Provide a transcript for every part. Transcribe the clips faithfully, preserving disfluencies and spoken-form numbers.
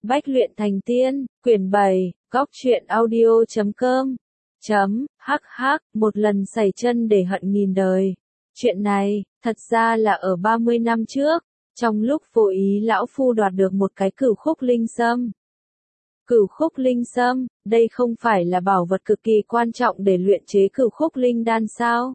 Bách luyện thành tiên, quyển bảy, góc truyện audio chấm com, chấm, hắc hắc, một lần sẩy chân để hận nghìn đời. Chuyện này, thật ra là ở ba mươi năm trước, trong lúc vô ý lão phu đoạt được một cái cửu khúc linh sâm. Cửu khúc linh sâm, đây không phải là bảo vật cực kỳ quan trọng để luyện chế cửu khúc linh đan sao?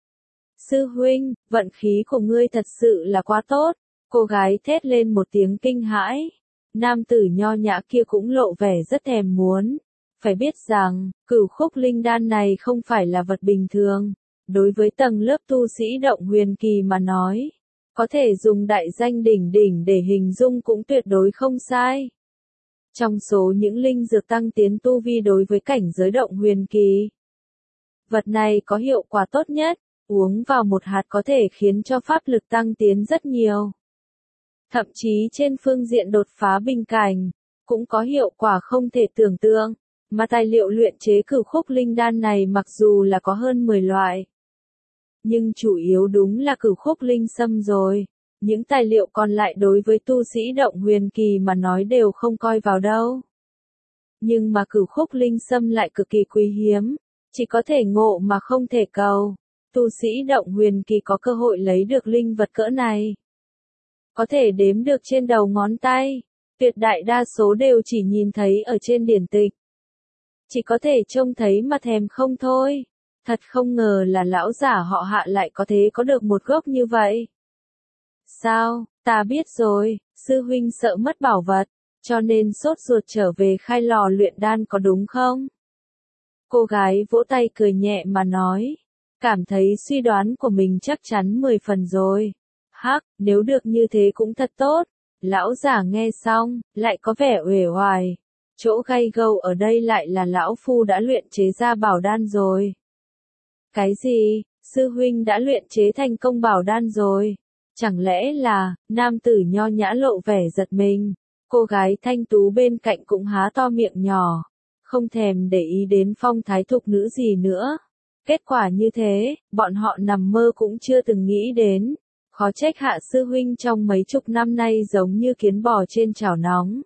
Sư huynh, vận khí của ngươi thật sự là quá tốt. Cô gái thét lên một tiếng kinh hãi. Nam tử nho nhã kia cũng lộ vẻ rất thèm muốn. Phải biết rằng, cửu khúc linh đan này không phải là vật bình thường. Đối với tầng lớp tu sĩ động huyền kỳ mà nói, có thể dùng đại danh đỉnh đỉnh để hình dung cũng tuyệt đối không sai. Trong số những linh dược tăng tiến tu vi đối với cảnh giới động huyền kỳ, vật này có hiệu quả tốt nhất, uống vào một hạt có thể khiến cho pháp lực tăng tiến rất nhiều. Thậm chí trên phương diện đột phá bình cảnh, cũng có hiệu quả không thể tưởng tượng, mà tài liệu luyện chế cửu khúc linh đan này mặc dù là có hơn mười loại, nhưng chủ yếu đúng là cửu khúc linh sâm rồi. Những tài liệu còn lại đối với tu sĩ động huyền kỳ mà nói đều không coi vào đâu. Nhưng mà cửu khúc linh sâm lại cực kỳ quý hiếm, chỉ có thể ngộ mà không thể cầu. Tu sĩ động huyền kỳ có cơ hội lấy được linh vật cỡ này, có thể đếm được trên đầu ngón tay, tuyệt đại đa số đều chỉ nhìn thấy ở trên điển tịch. Chỉ có thể trông thấy mà thèm không thôi. Thật không ngờ là lão giả họ Hạ lại có thế có được một gốc như vậy. Sao, ta biết rồi, sư huynh sợ mất bảo vật, cho nên sốt ruột trở về khai lò luyện đan có đúng không? Cô gái vỗ tay cười nhẹ mà nói, cảm thấy suy đoán của mình chắc chắn mười phần rồi. Hắc, nếu được như thế cũng thật tốt. Lão giả nghe xong, lại có vẻ uể oải. Chỗ gay gâu ở đây lại là lão phu đã luyện chế ra bảo đan rồi. Cái gì, sư huynh đã luyện chế thành công bảo đan rồi? Chẳng lẽ là, nam tử nho nhã lộ vẻ giật mình. Cô gái thanh tú bên cạnh cũng há to miệng nhỏ, không thèm để ý đến phong thái thục nữ gì nữa. Kết quả như thế, bọn họ nằm mơ cũng chưa từng nghĩ đến. Khó trách Hạ sư huynh trong mấy chục năm nay giống như kiến bò trên chảo nóng.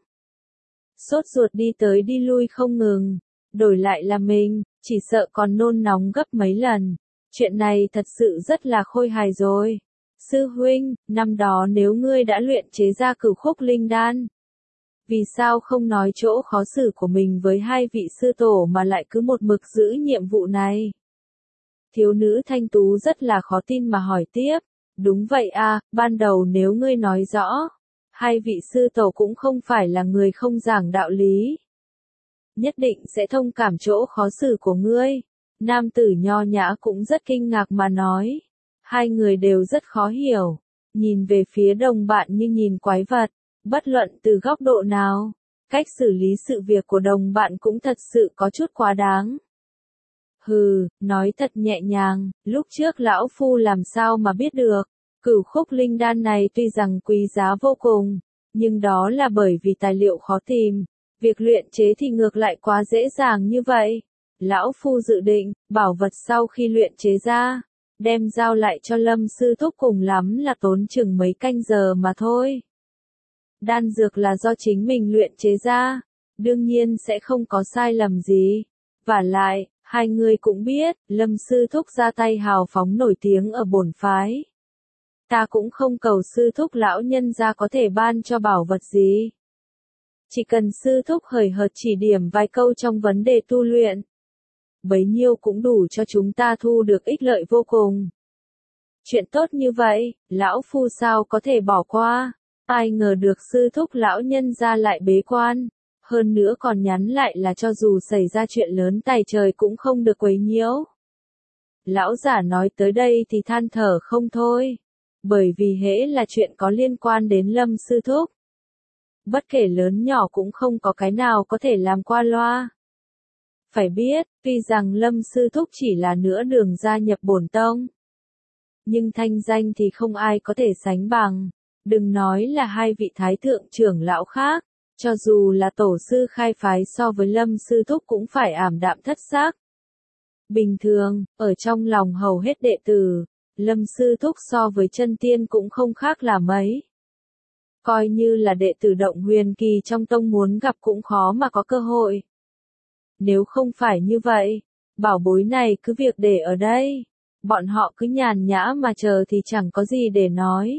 Sốt ruột đi tới đi lui không ngừng, đổi lại là mình, chỉ sợ còn nôn nóng gấp mấy lần. Chuyện này thật sự rất là khôi hài rồi. Sư huynh, năm đó nếu ngươi đã luyện chế ra cửu khúc linh đan, vì sao không nói chỗ khó xử của mình với hai vị sư tổ mà lại cứ một mực giữ nhiệm vụ này? Thiếu nữ thanh tú rất là khó tin mà hỏi tiếp. Đúng vậy à, ban đầu nếu ngươi nói rõ, hai vị sư tổ cũng không phải là người không giảng đạo lý, nhất định sẽ thông cảm chỗ khó xử của ngươi. Nam tử nho nhã cũng rất kinh ngạc mà nói. Hai người đều rất khó hiểu, nhìn về phía đồng bạn như nhìn quái vật, bất luận từ góc độ nào, cách xử lý sự việc của đồng bạn cũng thật sự có chút quá đáng. Hừ, nói thật nhẹ nhàng, lúc trước lão phu làm sao mà biết được, cửu khúc linh đan này tuy rằng quý giá vô cùng, nhưng đó là bởi vì tài liệu khó tìm, việc luyện chế thì ngược lại quá dễ dàng như vậy. Lão phu dự định, bảo vật sau khi luyện chế ra, đem giao lại cho Lâm sư thúc cùng lắm là tốn chừng mấy canh giờ mà thôi. Đan dược là do chính mình luyện chế ra, đương nhiên sẽ không có sai lầm gì. Vả lại, hai người cũng biết, Lâm sư thúc ra tay hào phóng nổi tiếng ở bổn phái. Ta cũng không cầu sư thúc lão nhân ra có thể ban cho bảo vật gì. Chỉ cần sư thúc hời hợt chỉ điểm vài câu trong vấn đề tu luyện, bấy nhiêu cũng đủ cho chúng ta thu được ích lợi vô cùng. Chuyện tốt như vậy, lão phu sao có thể bỏ qua? Ai ngờ được sư thúc lão nhân ra lại bế quan, hơn nữa còn nhắn lại là cho dù xảy ra chuyện lớn tài trời cũng không được quấy nhiễu. Lão giả nói tới đây thì than thở không thôi, bởi vì hễ là chuyện có liên quan đến Lâm sư thúc, bất kể lớn nhỏ cũng không có cái nào có thể làm qua loa. Phải biết, tuy rằng Lâm sư thúc chỉ là nửa đường gia nhập bổn tông, nhưng thanh danh thì không ai có thể sánh bằng. Đừng nói là hai vị thái thượng trưởng lão khác, cho dù là tổ sư khai phái so với Lâm sư thúc cũng phải ảm đạm thất sắc. Bình thường, ở trong lòng hầu hết đệ tử, Lâm sư thúc so với chân tiên cũng không khác là mấy. Coi như là đệ tử Động Huyền Kỳ trong tông muốn gặp cũng khó mà có cơ hội. Nếu không phải như vậy, bảo bối này cứ việc để ở đây. Bọn họ cứ nhàn nhã mà chờ thì chẳng có gì để nói.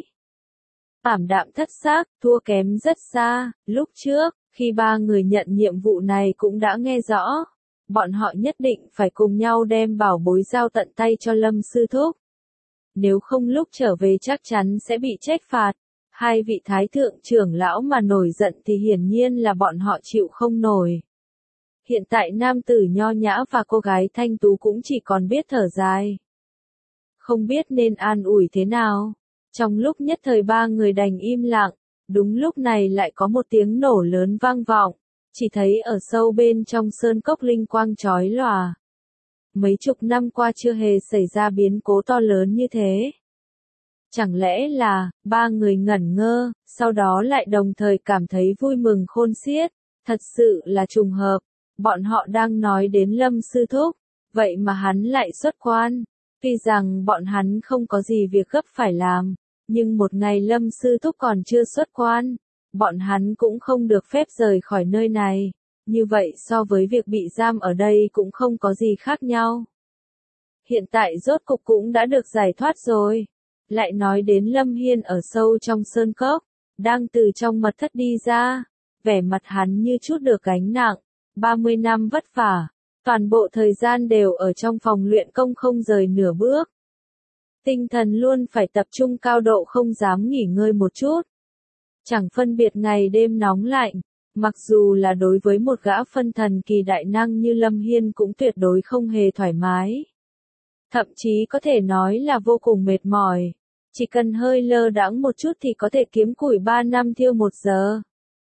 Ảm đạm thất xác, thua kém rất xa. Lúc trước, khi ba người nhận nhiệm vụ này cũng đã nghe rõ. Bọn họ nhất định phải cùng nhau đem bảo bối giao tận tay cho Lâm Sư Thúc. Nếu không lúc trở về chắc chắn sẽ bị trách phạt. Hai vị thái thượng trưởng lão mà nổi giận thì hiển nhiên là bọn họ chịu không nổi. Hiện tại nam tử nho nhã và cô gái thanh tú cũng chỉ còn biết thở dài. Không biết nên an ủi thế nào. Trong lúc nhất thời ba người đành im lặng, đúng lúc này lại có một tiếng nổ lớn vang vọng, chỉ thấy ở sâu bên trong sơn cốc linh quang chói lòa. Mấy chục năm qua chưa hề xảy ra biến cố to lớn như thế. Chẳng lẽ là, ba người ngẩn ngơ, sau đó lại đồng thời cảm thấy vui mừng khôn xiết, thật sự là trùng hợp, bọn họ đang nói đến Lâm Sư Thúc, vậy mà hắn lại xuất quan. Tuy rằng bọn hắn không có gì việc gấp phải làm, nhưng một ngày Lâm Sư Thúc còn chưa xuất quan, bọn hắn cũng không được phép rời khỏi nơi này, như vậy so với việc bị giam ở đây cũng không có gì khác nhau. Hiện tại rốt cục cũng đã được giải thoát rồi. Lại nói đến Lâm Hiên ở sâu trong sơn cốc, đang từ trong mật thất đi ra, vẻ mặt hắn như chút được gánh nặng, ba mươi năm vất vả, toàn bộ thời gian đều ở trong phòng luyện công không rời nửa bước. Tinh thần luôn phải tập trung cao độ không dám nghỉ ngơi một chút. Chẳng phân biệt ngày đêm nóng lạnh, mặc dù là đối với một gã phân thần kỳ đại năng như Lâm Hiên cũng tuyệt đối không hề thoải mái. Thậm chí có thể nói là vô cùng mệt mỏi. Chỉ cần hơi lơ đãng một chút thì có thể kiếm củi ba năm thiêu một giờ.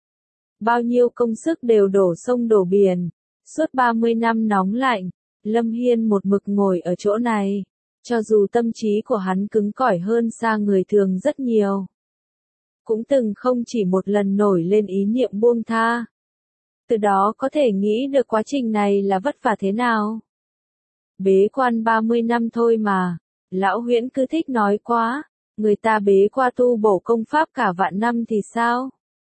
Bao nhiêu công sức đều đổ sông đổ biển. Suốt ba mươi năm nóng lạnh, Lâm Hiên một mực ngồi ở chỗ này. Cho dù tâm trí của hắn cứng cỏi hơn xa người thường rất nhiều. Cũng từng không chỉ một lần nổi lên ý niệm buông tha. Từ đó có thể nghĩ được quá trình này là vất vả thế nào. Bế quan ba mươi năm thôi mà, lão Huyễn cứ thích nói quá, người ta bế qua tu bổ công pháp cả vạn năm thì sao?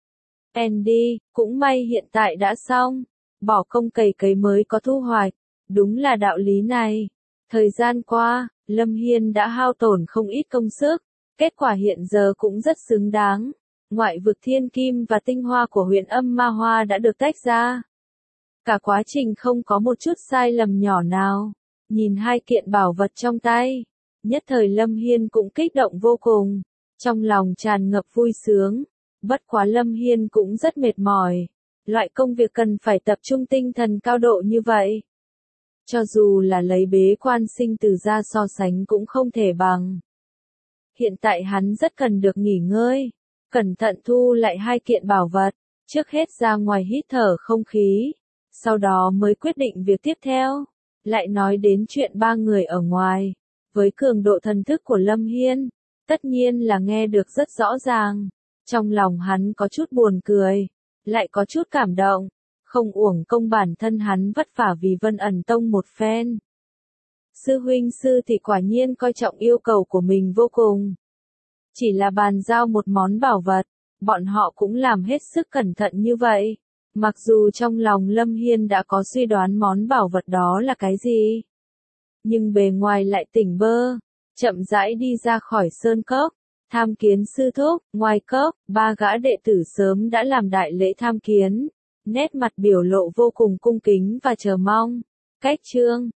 Andy, cũng may hiện tại đã xong, bỏ công cày cấy mới có thu hoạch, đúng là đạo lý này. Thời gian qua, Lâm Hiên đã hao tổn không ít công sức, kết quả hiện giờ cũng rất xứng đáng. Ngoại vực thiên kim và tinh hoa của huyện âm ma hoa đã được tách ra. Cả quá trình không có một chút sai lầm nhỏ nào. Nhìn hai kiện bảo vật trong tay, nhất thời Lâm Hiên cũng kích động vô cùng, trong lòng tràn ngập vui sướng, bất quá Lâm Hiên cũng rất mệt mỏi, loại công việc cần phải tập trung tinh thần cao độ như vậy. Cho dù là lấy bế quan sinh tử ra so sánh cũng không thể bằng. Hiện tại hắn rất cần được nghỉ ngơi, cẩn thận thu lại hai kiện bảo vật, trước hết ra ngoài hít thở không khí, sau đó mới quyết định việc tiếp theo. Lại nói đến chuyện ba người ở ngoài, với cường độ thần thức của Lâm Hiên, tất nhiên là nghe được rất rõ ràng. Trong lòng hắn có chút buồn cười, lại có chút cảm động, không uổng công bản thân hắn vất vả vì Vân Ẩn Tông một phen. Sư huynh sư thì quả nhiên coi trọng yêu cầu của mình vô cùng. Chỉ là bàn giao một món bảo vật, bọn họ cũng làm hết sức cẩn thận như vậy. Mặc dù trong lòng Lâm Hiên đã có suy đoán món bảo vật đó là cái gì, nhưng bề ngoài lại tỉnh bơ, chậm rãi đi ra khỏi sơn cốc, tham kiến sư thúc. Ngoài cốc, ba gã đệ tử sớm đã làm đại lễ tham kiến, nét mặt biểu lộ vô cùng cung kính và chờ mong. Cách chương